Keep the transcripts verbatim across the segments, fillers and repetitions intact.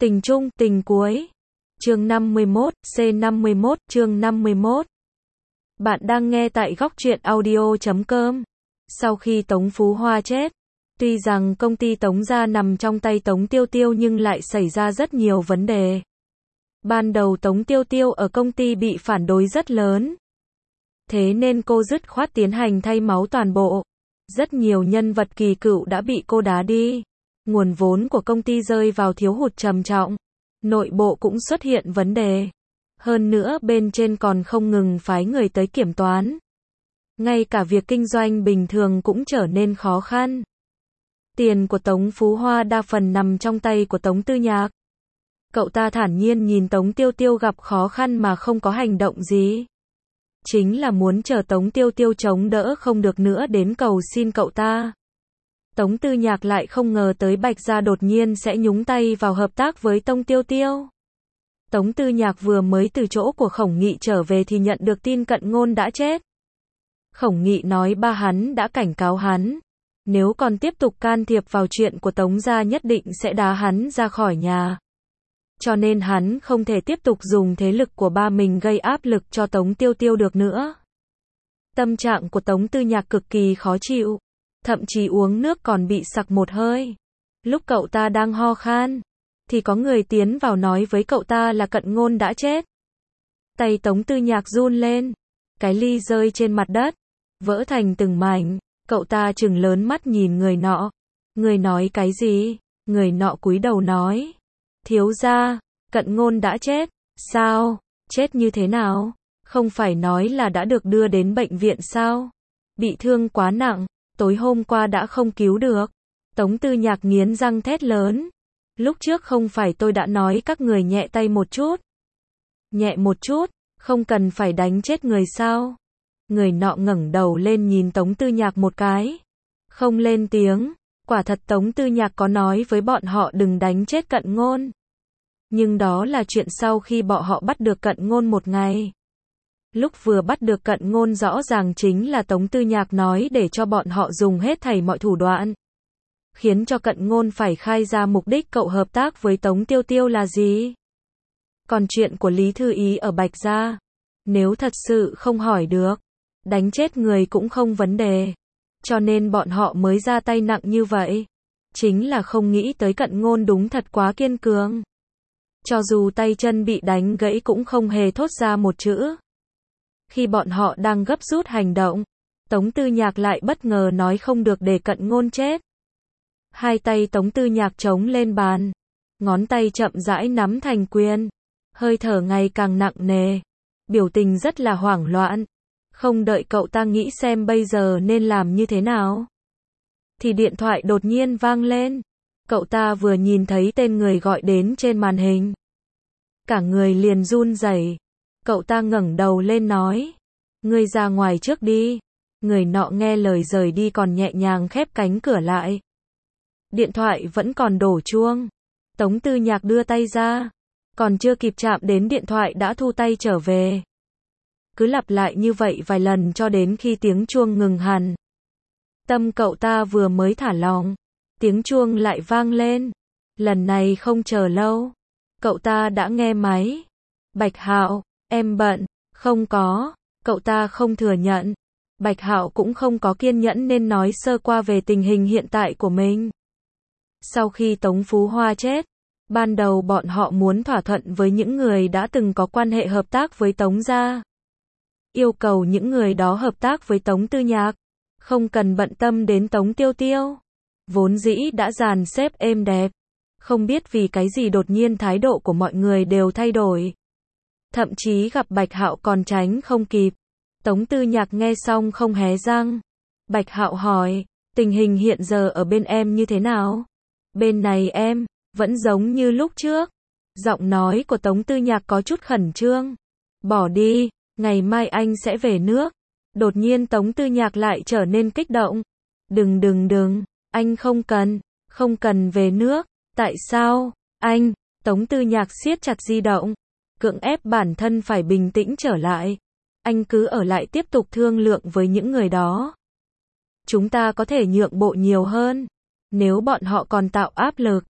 Tình chung, tình cuối. Chương năm mươi mốt, C năm mươi mốt, chương năm mươi mốt. Bạn đang nghe tại góc truyện audio chấm com. Sau khi Tống Phú Hoa chết, tuy rằng công ty Tống gia nằm trong tay Tống Tiêu Tiêu nhưng lại xảy ra rất nhiều vấn đề. Ban đầu Tống Tiêu Tiêu ở công ty bị phản đối rất lớn. Thế nên cô dứt khoát tiến hành thay máu toàn bộ. Rất nhiều nhân vật kỳ cựu đã bị cô đá đi. Nguồn vốn của công ty rơi vào thiếu hụt trầm trọng. Nội bộ cũng xuất hiện vấn đề. Hơn nữa bên trên còn không ngừng phái người tới kiểm toán. Ngay cả việc kinh doanh bình thường cũng trở nên khó khăn. Tiền của Tống Phú Hoa đa phần nằm trong tay của Tống Tư Nhạc. Cậu ta thản nhiên nhìn Tống Tiêu Tiêu gặp khó khăn mà không có hành động gì. Chính là muốn chờ Tống Tiêu Tiêu chống đỡ không được nữa đến cầu xin cậu ta. Tống Tư Nhạc lại không ngờ tới Bạch Gia đột nhiên sẽ nhúng tay vào hợp tác với Tống Tiêu Tiêu. Tống Tư Nhạc vừa mới từ chỗ của Khổng Nghị trở về thì nhận được tin Cận Ngôn đã chết. Khổng Nghị nói ba hắn đã cảnh cáo hắn, nếu còn tiếp tục can thiệp vào chuyện của Tống gia nhất định sẽ đá hắn ra khỏi nhà. Cho nên hắn không thể tiếp tục dùng thế lực của ba mình gây áp lực cho Tống Tiêu Tiêu được nữa. Tâm trạng của Tống Tư Nhạc cực kỳ khó chịu, thậm chí uống nước còn bị sặc một hơi. Lúc cậu ta đang ho khan, thì có người tiến vào nói với cậu ta là Cận Ngôn đã chết. Tay Tống Tư Nhạc run lên, cái ly rơi trên mặt đất, vỡ thành từng mảnh. Cậu ta trừng lớn mắt nhìn người nọ. Người nói cái gì? Người nọ cúi đầu nói, thiếu gia, Cận Ngôn đã chết. Sao? Chết như thế nào? Không phải nói là đã được đưa đến bệnh viện sao? Bị thương quá nặng, tối hôm qua đã không cứu được. Tống Tư Nhạc nghiến răng thét lớn. Lúc trước không phải tôi đã nói các người nhẹ tay một chút. Nhẹ một chút, không cần phải đánh chết người sao? Người nọ ngẩng đầu lên nhìn Tống Tư Nhạc một cái. Không lên tiếng. Quả thật Tống Tư Nhạc có nói với bọn họ đừng đánh chết Cận Ngôn. Nhưng đó là chuyện sau khi bọn họ bắt được Cận Ngôn một ngày. Lúc vừa bắt được Cận Ngôn rõ ràng chính là Tống Tư Nhạc nói để cho bọn họ dùng hết thảy mọi thủ đoạn. Khiến cho Cận Ngôn phải khai ra mục đích cậu hợp tác với Tống Tiêu Tiêu là gì. Còn chuyện của Lý Thư Ý ở Bạch Gia, nếu thật sự không hỏi được, đánh chết người cũng không vấn đề. Cho nên bọn họ mới ra tay nặng như vậy. Chính là không nghĩ tới Cận Ngôn đúng thật quá kiên cường. Cho dù tay chân bị đánh gãy cũng không hề thốt ra một chữ. Khi bọn họ đang gấp rút hành động, Tống Tư Nhạc lại bất ngờ nói không được để Cận Ngôn chết. Hai tay Tống Tư Nhạc chống lên bàn, ngón tay chậm rãi nắm thành quyền, hơi thở ngày càng nặng nề, biểu tình rất là hoảng loạn. Không đợi cậu ta nghĩ xem bây giờ nên làm như thế nào, thì điện thoại đột nhiên vang lên. Cậu ta vừa nhìn thấy tên người gọi đến trên màn hình, cả người liền run rẩy. Cậu ta ngẩng đầu lên nói, ngươi ra ngoài trước đi. Người nọ nghe lời rời đi còn nhẹ nhàng khép cánh cửa lại. Điện thoại vẫn còn đổ chuông. Tống Tư Nhạc đưa tay ra, còn chưa kịp chạm đến điện thoại đã thu tay trở về. Cứ lặp lại như vậy vài lần cho đến khi tiếng chuông ngừng hẳn. Tâm cậu ta vừa mới thả lỏng, tiếng chuông lại vang lên. Lần này không chờ lâu, cậu ta đã nghe máy. Bạch Hạo, em bận. Không có. Cậu ta không thừa nhận. Bạch Hạo cũng không có kiên nhẫn nên nói sơ qua về tình hình hiện tại của mình. Sau khi Tống Phú Hoa chết, ban đầu bọn họ muốn thỏa thuận với những người đã từng có quan hệ hợp tác với Tống gia. Yêu cầu những người đó hợp tác với Tống Tư Nhạc, không cần bận tâm đến Tống Tiêu Tiêu. Vốn dĩ đã dàn xếp êm đẹp, không biết vì cái gì đột nhiên thái độ của mọi người đều thay đổi. Thậm chí gặp Bạch Hạo còn tránh không kịp. Tống Tư Nhạc nghe xong không hé răng. Bạch Hạo hỏi, tình hình hiện giờ ở bên em như thế nào? Bên này em, vẫn giống như lúc trước. Giọng nói của Tống Tư Nhạc có chút khẩn trương. Bỏ đi, ngày mai anh sẽ về nước. Đột nhiên Tống Tư Nhạc lại trở nên kích động. Đừng đừng đừng, anh không cần, không cần về nước. Tại sao, anh? Tống Tư Nhạc siết chặt di động, cưỡng ép bản thân phải bình tĩnh trở lại. Anh cứ ở lại tiếp tục thương lượng với những người đó. Chúng ta có thể nhượng bộ nhiều hơn. Nếu bọn họ còn tạo áp lực,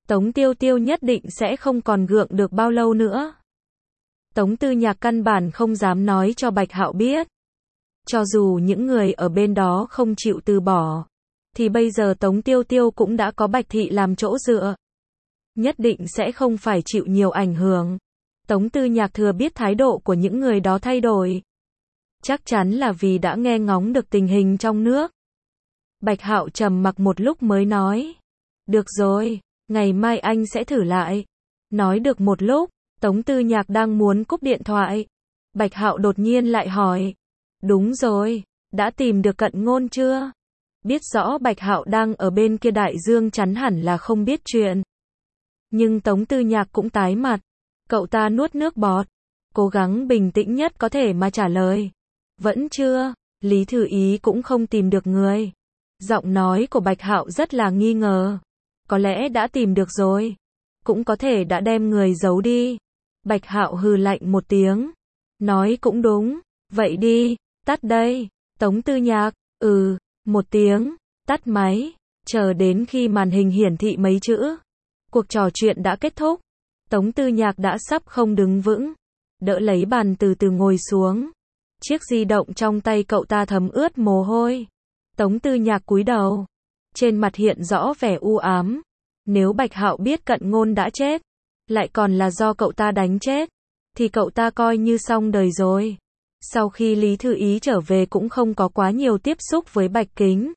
Tống Tiêu Tiêu nhất định sẽ không còn gượng được bao lâu nữa. Tống Tư Nhạc căn bản không dám nói cho Bạch Hạo biết. Cho dù những người ở bên đó không chịu từ bỏ, thì bây giờ Tống Tiêu Tiêu cũng đã có Bạch Thị làm chỗ dựa. Nhất định sẽ không phải chịu nhiều ảnh hưởng. Tống Tư Nhạc thừa biết thái độ của những người đó thay đổi. Chắc chắn là vì đã nghe ngóng được tình hình trong nước. Bạch Hạo trầm mặc một lúc mới nói. Được rồi, ngày mai anh sẽ thử lại. Nói được một lúc, Tống Tư Nhạc đang muốn cúp điện thoại. Bạch Hạo đột nhiên lại hỏi. Đúng rồi, đã tìm được Cận Ngôn chưa? Biết rõ Bạch Hạo đang ở bên kia đại dương chắn hẳn là không biết chuyện. Nhưng Tống Tư Nhạc cũng tái mặt. Cậu ta nuốt nước bọt. Cố gắng bình tĩnh nhất có thể mà trả lời. Vẫn chưa, Lý Thư Ý cũng không tìm được người. Giọng nói của Bạch Hạo rất là nghi ngờ. Có lẽ đã tìm được rồi. Cũng có thể đã đem người giấu đi. Bạch Hạo hừ lạnh một tiếng. Nói cũng đúng. Vậy đi, tắt đây. Tống Tư Nhạc, ừ, một tiếng, tắt máy. Chờ đến khi màn hình hiển thị mấy chữ. Cuộc trò chuyện đã kết thúc. Tống Tư Nhạc đã sắp không đứng vững. Đỡ lấy bàn từ từ ngồi xuống. Chiếc di động trong tay cậu ta thấm ướt mồ hôi. Tống Tư Nhạc cúi đầu. Trên mặt hiện rõ vẻ u ám. Nếu Bạch Hạo biết Cận Ngôn đã chết, lại còn là do cậu ta đánh chết, thì cậu ta coi như xong đời rồi. Sau khi Lý Thư Ý trở về cũng không có quá nhiều tiếp xúc với Bạch Kính.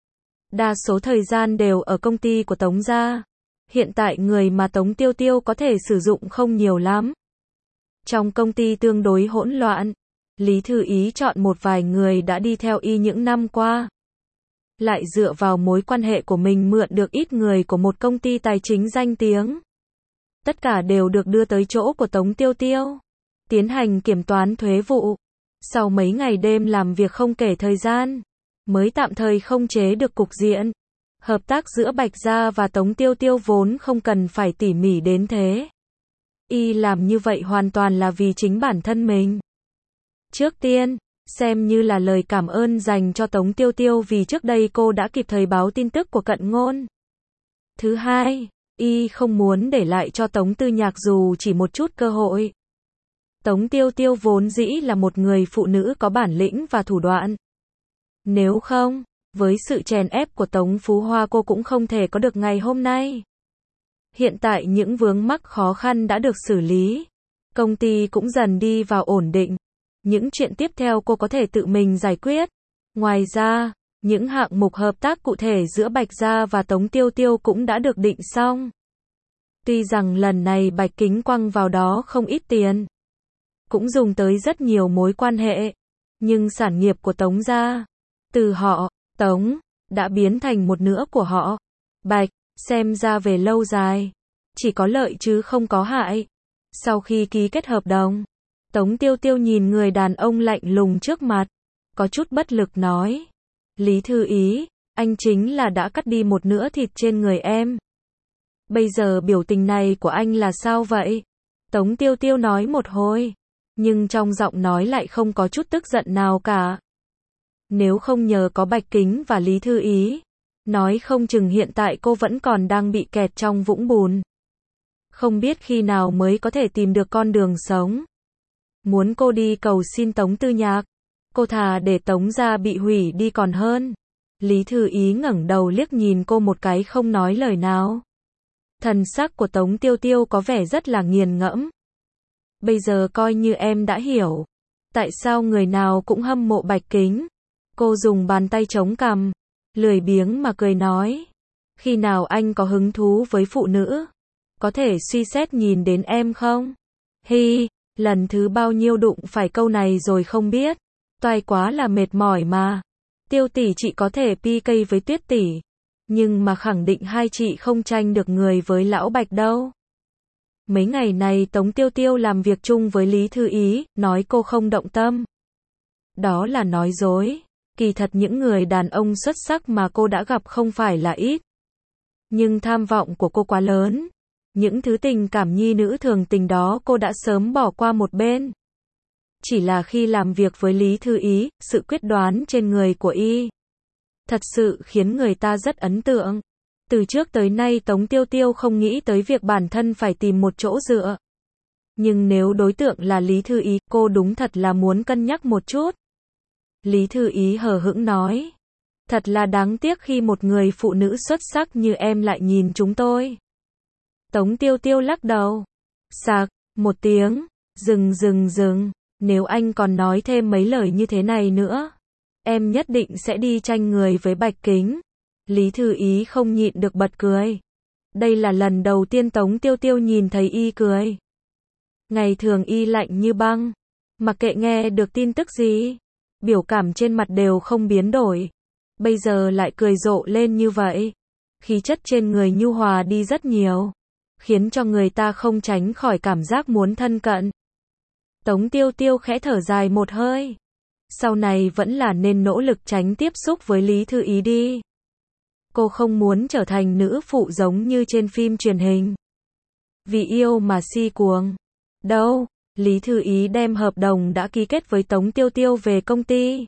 Đa số thời gian đều ở công ty của Tống gia. Hiện tại người mà Tống Tiêu Tiêu có thể sử dụng không nhiều lắm. Trong công ty tương đối hỗn loạn, Lý Thư Ý chọn một vài người đã đi theo y những năm qua. Lại dựa vào mối quan hệ của mình mượn được ít người của một công ty tài chính danh tiếng. Tất cả đều được đưa tới chỗ của Tống Tiêu Tiêu. Tiến hành kiểm toán thuế vụ. Sau mấy ngày đêm làm việc không kể thời gian, mới tạm thời không chế được cục diện. Hợp tác giữa Bạch Gia và Tống Tiêu Tiêu vốn không cần phải tỉ mỉ đến thế. Y làm như vậy hoàn toàn là vì chính bản thân mình. Trước tiên, xem như là lời cảm ơn dành cho Tống Tiêu Tiêu vì trước đây cô đã kịp thời báo tin tức của Cận Ngôn. Thứ hai, Y không muốn để lại cho Tống Tư Nhạc dù chỉ một chút cơ hội. Tống Tiêu Tiêu vốn dĩ là một người phụ nữ có bản lĩnh và thủ đoạn. Nếu không, với sự chèn ép của Tống Phú Hoa cô cũng không thể có được ngày hôm nay. Hiện tại những vướng mắc khó khăn đã được xử lý. Công ty cũng dần đi vào ổn định. Những chuyện tiếp theo cô có thể tự mình giải quyết. Ngoài ra, những hạng mục hợp tác cụ thể giữa Bạch Gia và Tống Tiêu Tiêu cũng đã được định xong. Tuy rằng lần này Bạch Kính quăng vào đó không ít tiền, cũng dùng tới rất nhiều mối quan hệ, nhưng sản nghiệp của Tống Gia, từ họ, Tống, đã biến thành một nửa của họ. Bạch, xem ra về lâu dài, chỉ có lợi chứ không có hại. Sau khi ký kết hợp đồng, Tống Tiêu Tiêu nhìn người đàn ông lạnh lùng trước mặt, có chút bất lực nói. Lý Thư Ý, anh chính là đã cắt đi một nửa thịt trên người em. Bây giờ biểu tình này của anh là sao vậy? Tống Tiêu Tiêu nói một hồi, nhưng trong giọng nói lại không có chút tức giận nào cả. Nếu không nhờ có Bạch Kính và Lý Thư Ý, nói không chừng hiện tại cô vẫn còn đang bị kẹt trong vũng bùn. Không biết khi nào mới có thể tìm được con đường sống. Muốn cô đi cầu xin Tống Tư Nhạc, cô thà để Tống Gia bị hủy đi còn hơn. Lý Thư Ý ngẩng đầu liếc nhìn cô một cái không nói lời nào. Thần sắc của Tống Tiêu Tiêu có vẻ rất là nghiền ngẫm. Bây giờ coi như em đã hiểu, tại sao người nào cũng hâm mộ Bạch Kính. Cô dùng bàn tay chống cằm, lười biếng mà cười nói. Khi nào anh có hứng thú với phụ nữ, có thể suy xét nhìn đến em không? Hi, lần thứ bao nhiêu đụng phải câu này rồi không biết. Toài quá là mệt mỏi mà. Tiêu tỷ chị có thể pi cây với Tuyết tỷ, nhưng mà khẳng định hai chị không tranh được người với lão Bạch đâu. Mấy ngày này Tống Tiêu Tiêu làm việc chung với Lý Thư Ý, nói cô không động tâm. Đó là nói dối. Kỳ thật những người đàn ông xuất sắc mà cô đã gặp không phải là ít. Nhưng tham vọng của cô quá lớn. Những thứ tình cảm nhi nữ thường tình đó cô đã sớm bỏ qua một bên. Chỉ là khi làm việc với Lý Thư Ý, sự quyết đoán trên người của y thật sự khiến người ta rất ấn tượng. Từ trước tới nay Tống Tiêu Tiêu không nghĩ tới việc bản thân phải tìm một chỗ dựa. Nhưng nếu đối tượng là Lý Thư Ý, cô đúng thật là muốn cân nhắc một chút. Lý Thư Ý hờ hững nói. Thật là đáng tiếc khi một người phụ nữ xuất sắc như em lại nhìn chúng tôi. Tống Tiêu Tiêu lắc đầu. Sạc, một tiếng, dừng dừng dừng, nếu anh còn nói thêm mấy lời như thế này nữa, em nhất định sẽ đi tranh người với Bạch Kính. Lý Thư Ý không nhịn được bật cười. Đây là lần đầu tiên Tống Tiêu Tiêu nhìn thấy y cười. Ngày thường y lạnh như băng, mặc kệ nghe được tin tức gì, biểu cảm trên mặt đều không biến đổi. Bây giờ lại cười rộ lên như vậy. Khí chất trên người nhu hòa đi rất nhiều, khiến cho người ta không tránh khỏi cảm giác muốn thân cận. Tống Tiêu Tiêu khẽ thở dài một hơi. Sau này vẫn là nên nỗ lực tránh tiếp xúc với Lý Thư Ý đi. Cô không muốn trở thành nữ phụ giống như trên phim truyền hình. Vì yêu mà si cuồng. Đâu, Lý Thư Ý đem hợp đồng đã ký kết với Tống Tiêu Tiêu về công ty.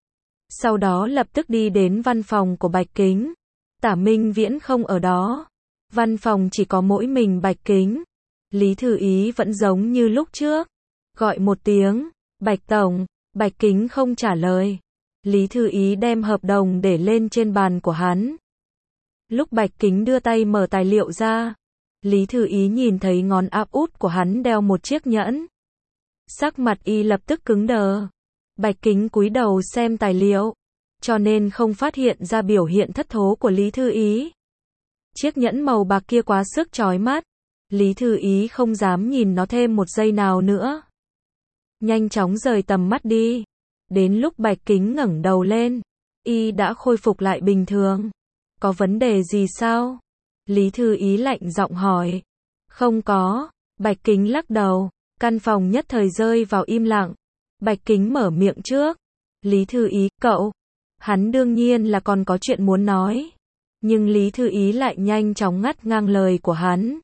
Sau đó lập tức đi đến văn phòng của Bạch Kính. Tả Minh Viễn không ở đó. Văn phòng chỉ có mỗi mình Bạch Kính. Lý Thư Ý vẫn giống như lúc trước. Gọi một tiếng, Bạch Tổng, Bạch Kính không trả lời. Lý Thư Ý đem hợp đồng để lên trên bàn của hắn. Lúc Bạch Kính đưa tay mở tài liệu ra, Lý Thư Ý nhìn thấy ngón áp út của hắn đeo một chiếc nhẫn. Sắc mặt y lập tức cứng đờ. Bạch Kính cúi đầu xem tài liệu, cho nên không phát hiện ra biểu hiện thất thố của Lý Thư Ý. Chiếc nhẫn màu bạc kia quá sức chói mắt. Lý Thư Ý không dám nhìn nó thêm một giây nào nữa. Nhanh chóng rời tầm mắt đi. Đến lúc Bạch Kính ngẩng đầu lên, y đã khôi phục lại bình thường. Có vấn đề gì sao? Lý Thư Ý lạnh giọng hỏi. Không có. Bạch Kính lắc đầu. Căn phòng nhất thời rơi vào im lặng. Bạch Kính mở miệng trước. Lý Thư Ý, cậu. Hắn đương nhiên là còn có chuyện muốn nói. Nhưng Lý Thư Ý lại nhanh chóng ngắt ngang lời của hắn.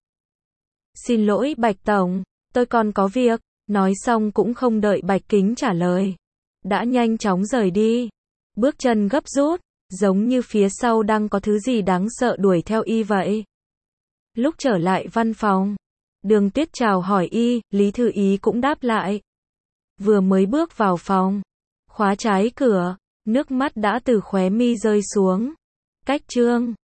Xin lỗi Bạch Tổng, tôi còn có việc. Nói xong cũng không đợi Bạch Kính trả lời. Đã nhanh chóng rời đi. Bước chân gấp rút, giống như phía sau đang có thứ gì đáng sợ đuổi theo y vậy. Lúc trở lại văn phòng, Đường Tuyết chào hỏi y, Lý Thư Ý cũng đáp lại. Vừa mới bước vào phòng, khóa trái cửa, nước mắt đã từ khóe mi rơi xuống. Cách chương